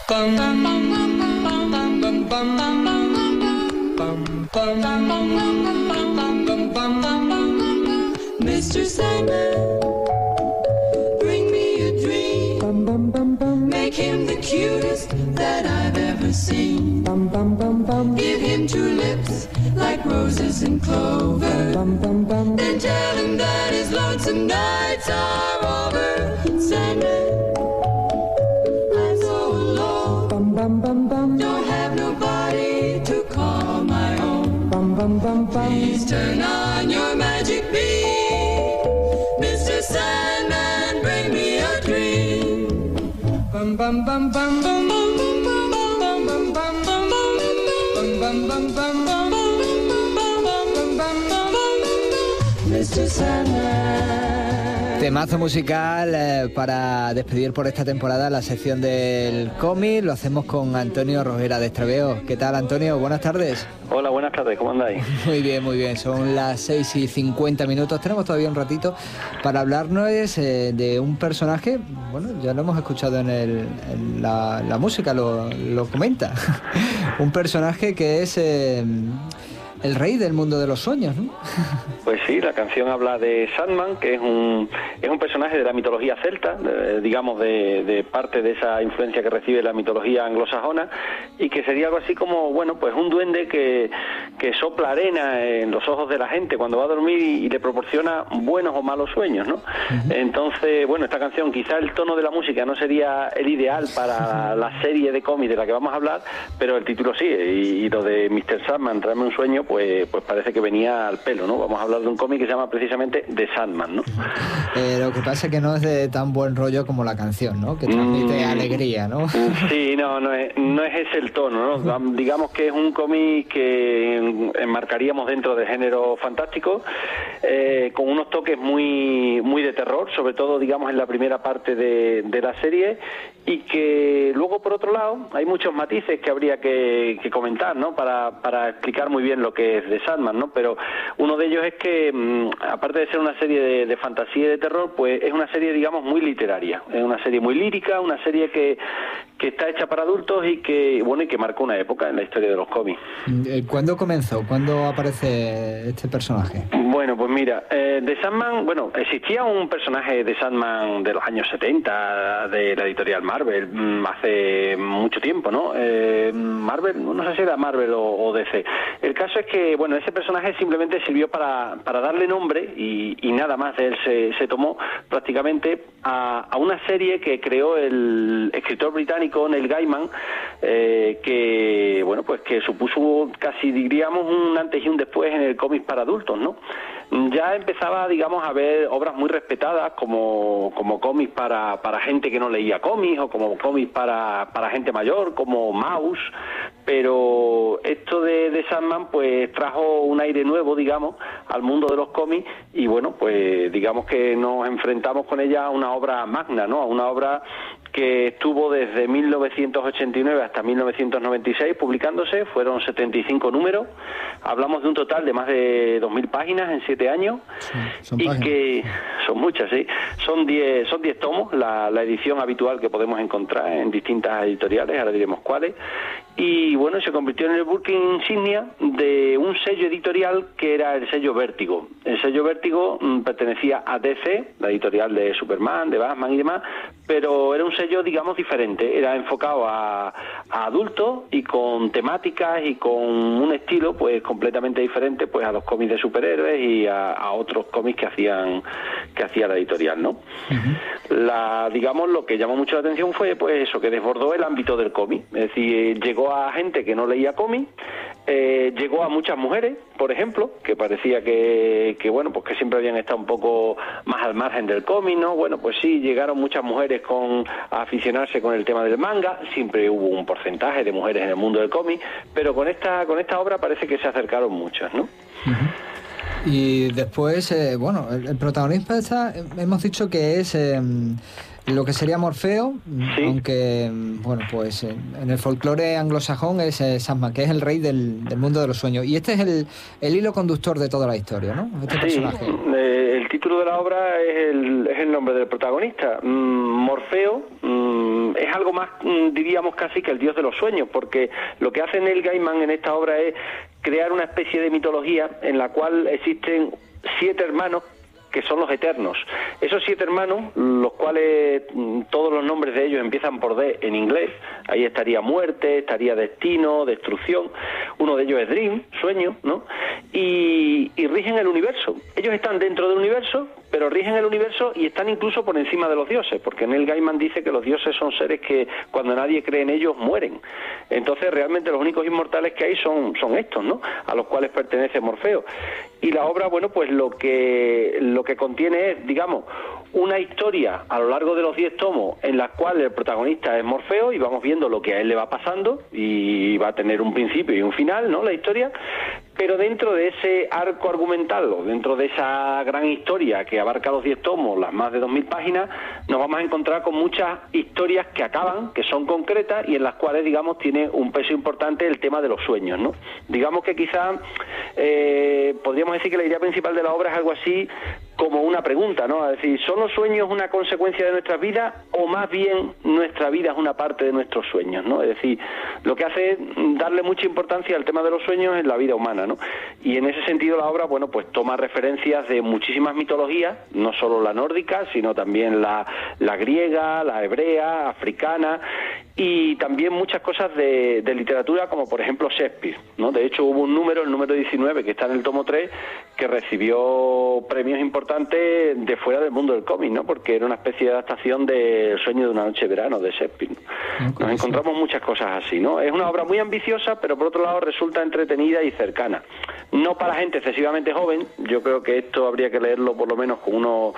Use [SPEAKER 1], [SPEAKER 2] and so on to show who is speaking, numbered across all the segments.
[SPEAKER 1] Mr. Sandman, bring me a dream. Make him the cutest that I've ever seen. Give him two lips like roses and clover. Then tell him that his lonesome nights are over. Sandman, I'm so alone. Don't have nobody to call my own. Please turn on your magic beam. Mr. Sandman, bring me a dream. Bum bum bum bum bum bum bum bum bum bum bum bum bum bum bum. Mr. Sandman.
[SPEAKER 2] Temazo musical para despedir por esta temporada la sección del cómic. Lo hacemos con Antonio Rovera de Extraveo. ¿Qué tal, Antonio? Buenas tardes.
[SPEAKER 3] Hola, buenas tardes, ¿cómo andáis?
[SPEAKER 2] Muy bien, muy bien. Son las 6:50. Tenemos todavía un ratito para hablarnos de un personaje. Bueno, ya lo hemos escuchado en la música, lo comenta. Un personaje que es el rey del mundo de los sueños, ¿no?
[SPEAKER 3] Pues sí, la canción habla de Sandman, que es un personaje de la mitología celta, digamos de parte de esa influencia que recibe la mitología anglosajona, y que sería algo así como, bueno, pues un duende que sopla arena en los ojos de la gente cuando va a dormir y le proporciona buenos o malos sueños, ¿no? Uh-huh. Entonces, bueno, esta canción, quizá el tono de la música no sería el ideal para la serie de cómics de la que vamos a hablar, pero el título sí, y lo de Mr. Sandman, tráeme un sueño, pues parece que venía al pelo, ¿no? Vamos a hablar de un cómic que se llama precisamente The Sandman, ¿no?
[SPEAKER 2] Lo que pasa es que no es de tan buen rollo como la canción, ¿no? Que transmite alegría, ¿no?
[SPEAKER 3] Sí, no es ese el tono, ¿no? Digamos que es un cómic que enmarcaríamos dentro del género fantástico, con unos toques muy de terror, sobre todo, digamos, en la primera parte de la serie, y que luego, por otro lado, hay muchos matices que habría que comentar, ¿no? Para explicar muy bien lo que es The Sandman, ¿no? Pero uno de ellos es que, aparte de ser una serie de fantasía y de terror, pues es una serie, digamos, muy literaria. Es una serie muy lírica, una serie que está hecha para adultos y que marcó una época en la historia de los cómics.
[SPEAKER 2] ¿Cuándo comenzó? ¿Cuándo aparece este personaje?
[SPEAKER 3] Bueno, pues mira, The Sandman, existía un personaje de Sandman de los años 70 de la editorial Marvel, hace mucho tiempo, ¿no? Marvel, no sé si era Marvel o DC. El caso es que, bueno, ese personaje simplemente sirvió para darle nombre y nada más de él se tomó prácticamente a una serie que creó el escritor británico Neil Gaiman, que, bueno, pues que supuso casi, diríamos, un antes y un después en el cómic para adultos, ¿no? Ya empezaba, digamos, a haber obras muy respetadas como cómics para gente que no leía cómics, o como cómics para gente mayor, como Mouse, pero esto de Sandman pues trajo un aire nuevo, digamos, al mundo de los cómics, y bueno, pues digamos que nos enfrentamos con ella a una obra magna, ¿no? A una obra que estuvo desde 1989 hasta 1996 publicándose, fueron 75 números, hablamos de un total de más de 2.000 páginas en 7 años, son y páginas. Que son muchas, sí, son 10 tomos, la edición habitual que podemos encontrar en distintas editoriales, ahora diremos cuáles, y bueno, se convirtió en el buque insignia de un sello editorial que era el sello Vértigo. El sello Vértigo pertenecía a DC, la editorial de Superman, de Batman y demás, pero era un sello, digamos, diferente, era enfocado a adultos y con temáticas y con un estilo pues completamente diferente pues a los cómics de superhéroes y a otros cómics que hacía la editorial, ¿no? Uh-huh. Digamos, lo que llamó mucho la atención fue pues eso, que desbordó el ámbito del cómic, es decir, llegó a gente que no leía cómics, llegó a muchas mujeres, por ejemplo, que parecía que bueno, pues que siempre habían estado un poco más al margen del cómic, ¿no? Bueno, pues sí, llegaron muchas mujeres a aficionarse con el tema del manga, siempre hubo un porcentaje de mujeres en el mundo del cómic, pero con esta obra parece que se acercaron muchas, ¿no?
[SPEAKER 2] Uh-huh. Y después, bueno, el protagonista hemos dicho que es lo que sería Morfeo, sí. Aunque, bueno, pues en el folclore anglosajón es Sandman, que es el rey del mundo de los sueños. Y este es el hilo conductor de toda la historia, ¿no? Este personaje. El
[SPEAKER 3] título de la obra es el nombre del protagonista. Morfeo es algo más, diríamos casi que el dios de los sueños, porque lo que hace Neil Gaiman en esta obra es crear una especie de mitología en la cual existen 7 hermanos que son los Eternos. Esos 7 hermanos, los cuales todos los nombres de ellos empiezan por D en inglés, ahí estaría muerte, estaría destino, destrucción, uno de ellos es Dream, sueño, ¿no? Y rigen el universo. Ellos están dentro del universo, pero rigen el universo y están incluso por encima de los dioses, porque Neil Gaiman dice que los dioses son seres que cuando nadie cree en ellos mueren. Entonces realmente los únicos inmortales que hay son estos, ¿no? A los cuales pertenece Morfeo. Y la obra, bueno, pues lo que contiene es, digamos, una historia a lo largo de los 10 tomos en la cual el protagonista es Morfeo y vamos viendo lo que a él le va pasando y va a tener un principio y un final, ¿no?, la historia, pero dentro de ese arco argumental o dentro de esa gran historia que abarca los 10 tomos, las más de 2000 páginas, nos vamos a encontrar con muchas historias que acaban, que son concretas y en las cuales, digamos, tiene un peso importante el tema de los sueños, ¿no? Digamos que quizá podríamos decir que la idea principal de la obra es algo así como una pregunta, ¿no? Es decir, ¿son los sueños una consecuencia de nuestras vidas o más bien nuestra vida es una parte de nuestros sueños, ¿no? Es decir, lo que hace es darle mucha importancia al tema de los sueños en la vida humana, ¿no? Y en ese sentido la obra, bueno, pues toma referencias de muchísimas mitologías, no solo la nórdica, sino también la griega, la hebrea, africana, y también muchas cosas de literatura, como por ejemplo Shakespeare, ¿no? De hecho hubo un número, el número 19, que está en el tomo 3, que recibió premios importantes de fuera del mundo del cómic, ¿no? Porque era una especie de adaptación de El sueño de una noche de verano, de Shakespeare. Nos encontramos muchas cosas así, ¿no? Es una obra muy ambiciosa, pero por otro lado resulta entretenida y cercana. No para gente excesivamente joven, yo creo que esto habría que leerlo por lo menos con unos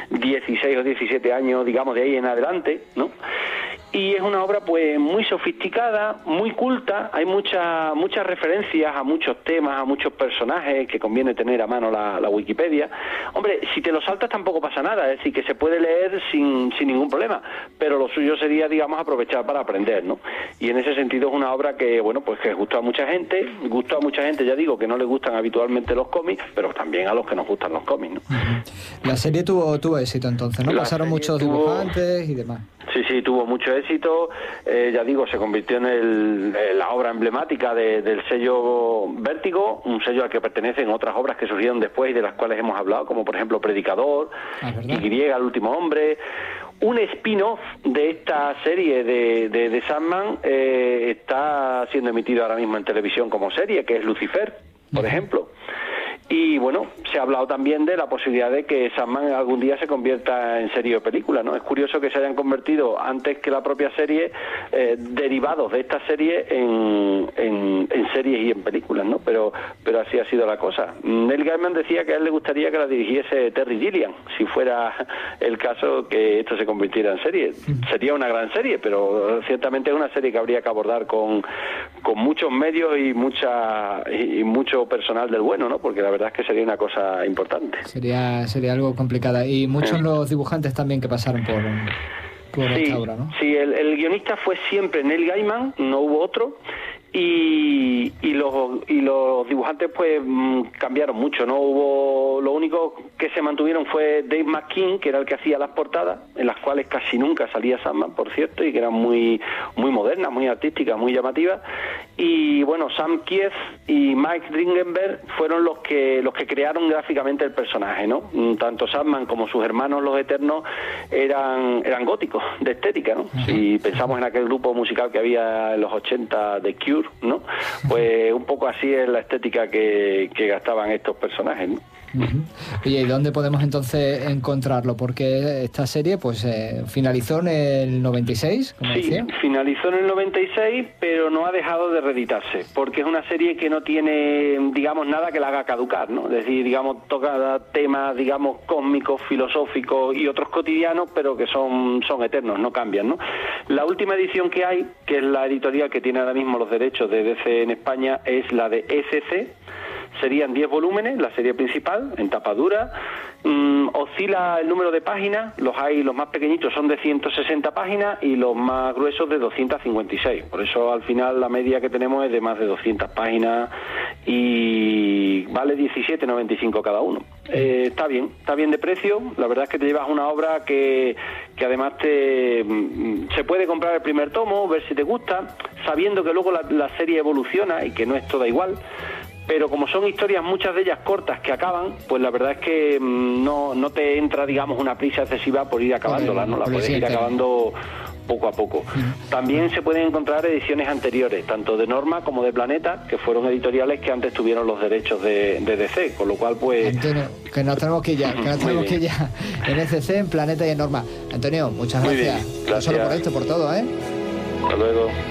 [SPEAKER 3] 16 o 17 años, digamos, de ahí en adelante, ¿no? Y es una obra pues muy sofisticada, muy culta, hay muchas referencias a muchos temas, a muchos personajes que conviene tener a mano la Wikipedia. Hombre, si te lo saltas tampoco pasa nada, es decir, que se puede leer sin ningún problema, pero lo suyo sería, digamos, aprovechar para aprender, ¿no? Y en ese sentido es una obra que, bueno, pues que gustó a mucha gente, ya digo, que no le gustan habitualmente los cómics, pero también a los que nos gustan los cómics, ¿no?
[SPEAKER 2] La serie tuvo éxito entonces, ¿no? Pasaron muchos dibujantes y demás.
[SPEAKER 3] Sí, tuvo mucho éxito, ya digo, se convirtió en la obra emblemática del sello Vértigo, un sello al que pertenecen otras obras que surgieron después y de las cuales hemos hablado, como por ejemplo Predicador, Y, El último hombre. Un spin-off de esta serie de Sandman está siendo emitido ahora mismo en televisión como serie, que es Lucifer, por ejemplo. Y bueno, se ha hablado también de la posibilidad de que Sandman algún día se convierta en serie o película, ¿no? Es curioso que se hayan convertido antes que la propia serie derivados de esta serie en series y en películas, ¿no? Pero así ha sido la cosa. Neil Gaiman decía que a él le gustaría que la dirigiese Terry Gilliam, si fuera el caso que esto se convirtiera en serie. Sería una gran serie, pero ciertamente es una serie que habría que abordar con muchos medios y mucho personal del bueno, ¿no? Porque la verdad es que sería una cosa importante.
[SPEAKER 2] Sería algo complicada. Y muchos los dibujantes también que pasaron por esta obra, ¿no? Sí,
[SPEAKER 3] el guionista fue siempre Neil Gaiman, no hubo otro. Y los dibujantes pues cambiaron mucho, no hubo, lo único que se mantuvieron fue Dave McKean, que era el que hacía las portadas, en las cuales casi nunca salía Sandman, por cierto, y que eran muy modernas, muy artísticas, muy llamativas. Y bueno, Sam Kieth y Mike Dringenberg fueron los que crearon gráficamente el personaje, ¿no? Tanto Sandman como sus hermanos los Eternos eran góticos de estética, ¿no? Si pensamos en aquel grupo musical que había en los 80 de Cure, ¿no? Pues un poco así es la estética que gastaban estos personajes, ¿no?
[SPEAKER 2] Oye, ¿y dónde podemos entonces encontrarlo? Porque esta serie pues finalizó en el 96, como decía.
[SPEAKER 3] Sí, finalizó en el 96, pero no ha dejado de reeditarse, porque es una serie que no tiene, digamos, nada que la haga caducar, ¿no? Es decir, digamos, toca temas, digamos, cósmicos, filosóficos y otros cotidianos, pero que son eternos, no cambian, ¿no? La última edición que hay, que es la editorial que tiene ahora mismo los derechos de DC en España, es la de ECC. Serían 10 volúmenes, la serie principal, en tapa dura, Oscila el número de páginas, los más pequeñitos son de 160 páginas y los más gruesos de 256. Por eso al final la media que tenemos es de más de 200 páginas y vale 17,95 cada uno. Está bien de precio. La verdad es que te llevas una obra que además se puede comprar el primer tomo, ver si te gusta, sabiendo que luego la serie evoluciona y que no es toda igual. Pero como son historias, muchas de ellas cortas que acaban, pues la verdad es que no te entra, digamos, una prisa excesiva por ir acabándola, ¿no? La puedes ir acabando poco a poco. También se pueden encontrar ediciones anteriores, tanto de Norma como de Planeta, que fueron editoriales que antes tuvieron los derechos de DC, con lo cual pues...
[SPEAKER 2] Antonio, que nos tenemos que ir ya, en ECC, en Planeta y en Norma. Antonio, muchas gracias.
[SPEAKER 3] Gracias.
[SPEAKER 2] No solo por esto, por todo, ¿eh?
[SPEAKER 3] Hasta luego.